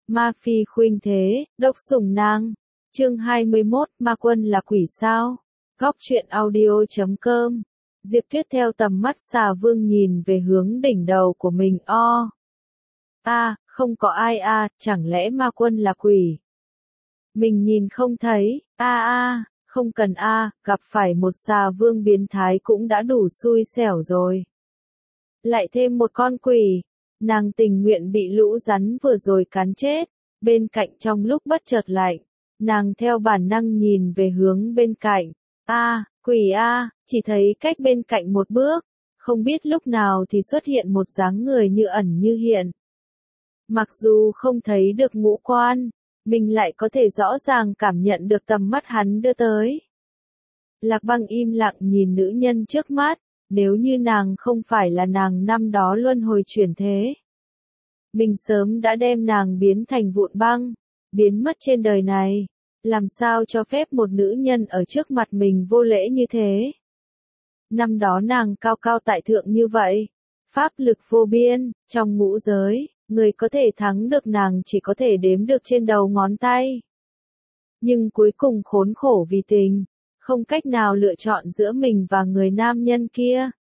Ma phi khuynh thế, độc sủng nàng. Chương 21, ma quân là quỷ sao? Góc truyện audio.com. Diệp Tuyết theo tầm mắt xà vương nhìn về hướng đỉnh đầu của mình không có ai chẳng lẽ ma quân là quỷ? Mình nhìn không thấy, không cần gặp phải một xà vương biến thái cũng đã đủ xui xẻo rồi. Lại thêm một con quỷ, nàng tình nguyện bị lũ rắn vừa rồi cắn chết, bên cạnh trong lúc bất chợt lạnh, nàng theo bản năng nhìn về hướng bên cạnh, quỷ chỉ thấy cách bên cạnh một bước, không biết lúc nào thì xuất hiện một dáng người như ẩn như hiện. Mặc dù không thấy được ngũ quan, mình lại có thể rõ ràng cảm nhận được tầm mắt hắn đưa tới. Lạc Băng im lặng nhìn nữ nhân trước mắt, nếu như nàng không phải là nàng năm đó luân hồi chuyển thế, mình sớm đã đem nàng biến thành vụn băng, biến mất trên đời này, làm sao cho phép một nữ nhân ở trước mặt mình vô lễ như thế. Năm đó nàng cao cao tại thượng như vậy, pháp lực vô biên, trong ngũ giới, người có thể thắng được nàng chỉ có thể đếm được trên đầu ngón tay. Nhưng cuối cùng khốn khổ vì tình, không cách nào lựa chọn giữa mình và người nam nhân kia.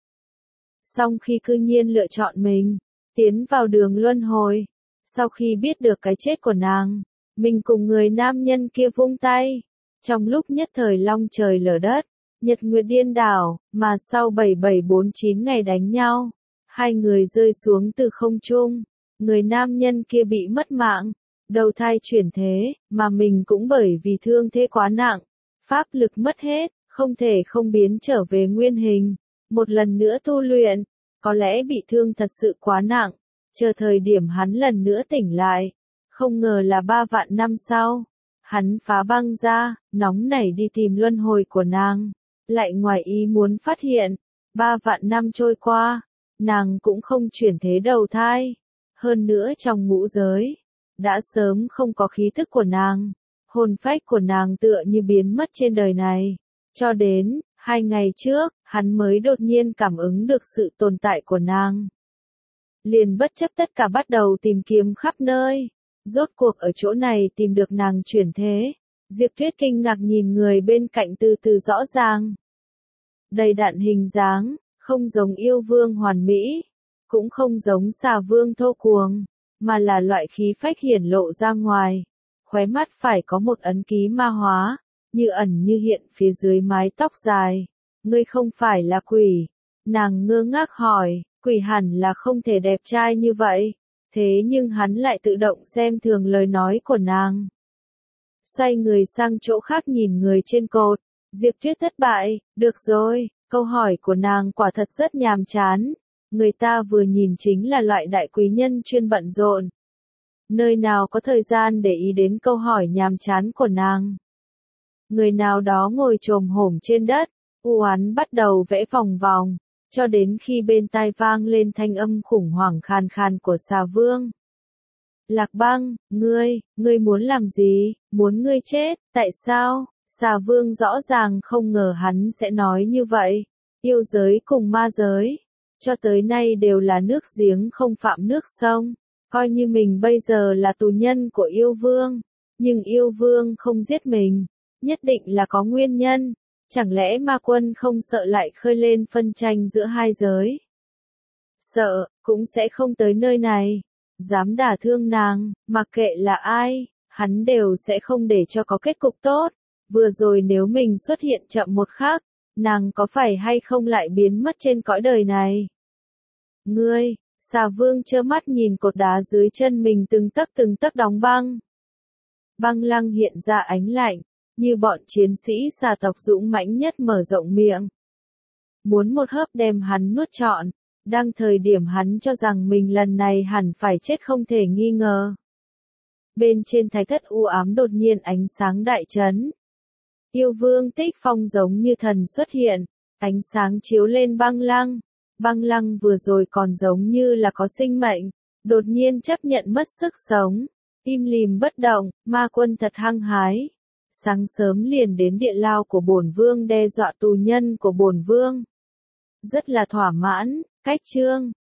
Song khi cư nhiên lựa chọn mình, tiến vào đường luân hồi, sau khi biết được cái chết của nàng, mình cùng người nam nhân kia vung tay. Trong lúc nhất thời long trời lở đất, nhật nguyệt điên đảo, mà sau 7749 ngày đánh nhau, hai người rơi xuống từ không trung, người nam nhân kia bị mất mạng, đầu thai chuyển thế, mà mình cũng bởi vì thương thế quá nặng, pháp lực mất hết, không thể không biến trở về nguyên hình, một lần nữa tu luyện, có lẽ bị thương thật sự quá nặng, chờ thời điểm hắn lần nữa tỉnh lại, không ngờ là 3 vạn năm sau, hắn phá băng ra, nóng nảy đi tìm luân hồi của nàng, lại ngoài ý muốn phát hiện, 3 vạn năm trôi qua, nàng cũng không chuyển thế đầu thai, hơn nữa trong ngũ giới, đã sớm không có khí thức của nàng, hồn phách của nàng tựa như biến mất trên đời này, cho đến 2 ngày trước, hắn mới đột nhiên cảm ứng được sự tồn tại của nàng. Liền bất chấp tất cả bắt đầu tìm kiếm khắp nơi, rốt cuộc ở chỗ này tìm được nàng chuyển thế. Diệp Tuyết kinh ngạc nhìn người bên cạnh từ từ rõ ràng. Đầy đặn hình dáng, không giống yêu vương hoàn mỹ, cũng không giống xà vương thô cuồng, mà là loại khí phách hiển lộ ra ngoài. Khóe mắt phải có một ấn ký ma hóa, như ẩn như hiện phía dưới mái tóc dài. Ngươi không phải là quỷ. Nàng ngơ ngác hỏi, quỷ hẳn là không thể đẹp trai như vậy. Thế nhưng hắn lại tự động xem thường lời nói của nàng. Xoay người sang chỗ khác nhìn người trên cột. Diệp Tuyết thất bại, được rồi, câu hỏi của nàng quả thật rất nhàm chán. Người ta vừa nhìn chính là loại đại quý nhân chuyên bận rộn. Nơi nào có thời gian để ý đến câu hỏi nhàm chán của nàng. Người nào đó ngồi chồm hổm trên đất, u oán bắt đầu vẽ vòng vòng, cho đến khi bên tai vang lên thanh âm khủng hoảng khàn khàn của xà vương. Lạc Băng, ngươi muốn làm gì, muốn ngươi chết, tại sao? Xà vương rõ ràng không ngờ hắn sẽ nói như vậy. Yêu giới cùng ma giới, cho tới nay đều là nước giếng không phạm nước sông, coi như mình bây giờ là tù nhân của yêu vương, nhưng yêu vương không giết mình, nhất định là có nguyên nhân. Chẳng lẽ ma quân không sợ lại khơi lên phân tranh giữa hai giới? Sợ, cũng sẽ không tới nơi này. Dám đả thương nàng, mặc kệ là ai, hắn đều sẽ không để cho có kết cục tốt. Vừa rồi nếu mình xuất hiện chậm một khắc, nàng có phải hay không lại biến mất trên cõi đời này? Ngươi, xà vương trơ mắt nhìn cột đá dưới chân mình từng tấc đóng băng. Băng lăng hiện ra ánh lạnh, như bọn chiến sĩ xà tộc dũng mãnh nhất mở rộng miệng. Muốn một hớp đem hắn nuốt trọn, đang thời điểm hắn cho rằng mình lần này hẳn phải chết không thể nghi ngờ. Bên trên thạch thất u ám đột nhiên ánh sáng đại chấn. Yêu vương Tích Phong giống như thần xuất hiện, ánh sáng chiếu lên băng lăng. Băng lăng vừa rồi còn giống như là có sinh mệnh, đột nhiên chấp nhận mất sức sống, im lìm bất động, ma quân thật hăng hái. Sáng sớm liền đến địa lao của bổn vương đe dọa tù nhân của bổn vương. Rất là thỏa mãn, cách chương.